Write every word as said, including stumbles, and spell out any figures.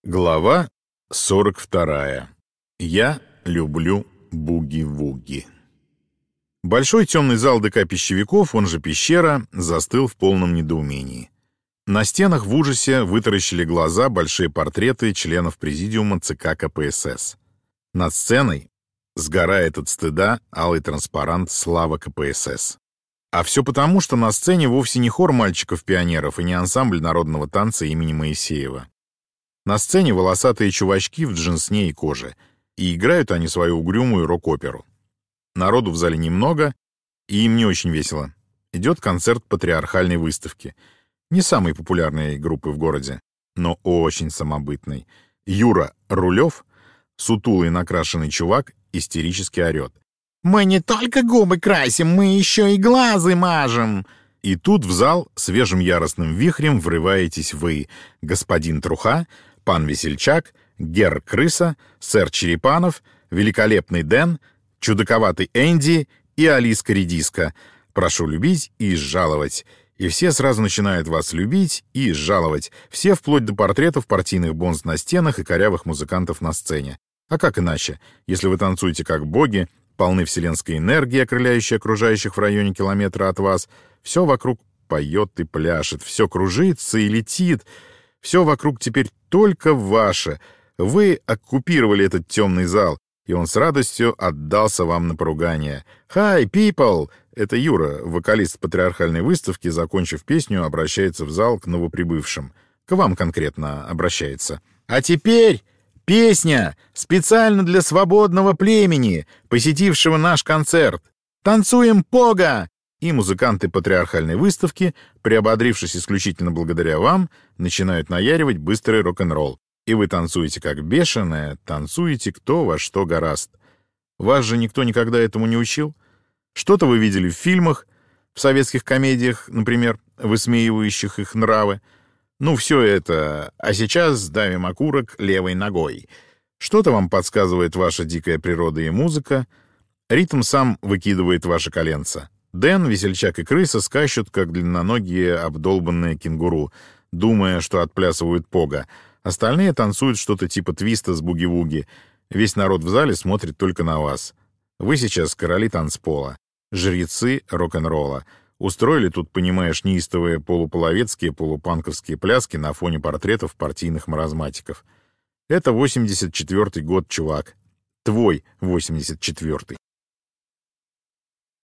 Глава сорок вторая. Я люблю буги-вуги. Большой темный зал ДК пищевиков, он же пещера, застыл в полном недоумении. На стенах в ужасе вытаращили глаза большие портреты членов президиума ЦК КПСС. Над сценой сгорает от стыда алый транспарант «Слава КПСС». А все потому, что на сцене вовсе не хор мальчиков-пионеров и не ансамбль народного танца имени Моисеева. На сцене волосатые чувачки в джинсне и коже, и играют они свою угрюмую рок-оперу. Народу в зале немного, и им не очень весело. Идет концерт патриархальной выставки. Не самой популярной группы в городе, но очень самобытной. Юра Рулев, сутулый накрашенный чувак, истерически орет: «Мы не только губы красим, мы еще и глазы мажем!» И тут в зал свежим яростным вихрем врываетесь вы, господин Труха, пан Весельчак, герр Крыса, сэр Черепанов, великолепный Дэн, чудаковатый Энди и Алиска-редиска. Прошу любить и жаловать. И все сразу начинают вас любить и жаловать. Все вплоть до портретов партийных бонз на стенах и корявых музыкантов на сцене. А как иначе, если вы танцуете как боги, полны вселенской энергии, окрыляющей окружающих в районе километра от вас, все вокруг поет и пляшет, все кружится и летит, все вокруг теперь только ваше. Вы оккупировали этот темный зал, и он с радостью отдался вам на поругание. «Hi, people!» — это Юра, вокалист патриархальной выставки, закончив песню, обращается в зал к новоприбывшим. К вам конкретно обращается. «А теперь песня специально для свободного племени, посетившего наш концерт. Танцуем пога!» И музыканты патриархальной выставки, приободрившись исключительно благодаря вам, начинают наяривать быстрый рок-н-ролл. И вы танцуете как бешеная, танцуете кто во что горазд. Вас же никто никогда этому не учил. Что-то вы видели в фильмах, в советских комедиях, например, высмеивающих их нравы. Ну, все это. А сейчас давим окурок левой ногой. Что-то вам подсказывает ваша дикая природа и музыка. Ритм сам выкидывает ваши коленца. Дэн, Весельчак и Крыса скачут, как длинноногие обдолбанные кенгуру, думая, что отплясывают пога. Остальные танцуют что-то типа твиста с буги-вуги. Весь народ в зале смотрит только на вас. Вы сейчас короли танцпола, жрецы рок-н-ролла. Устроили тут, понимаешь, неистовые полуполовецкие, полупанковские пляски на фоне портретов партийных маразматиков. Это восемьдесят четвёртый год, чувак. Твой восемьдесят четвёртый.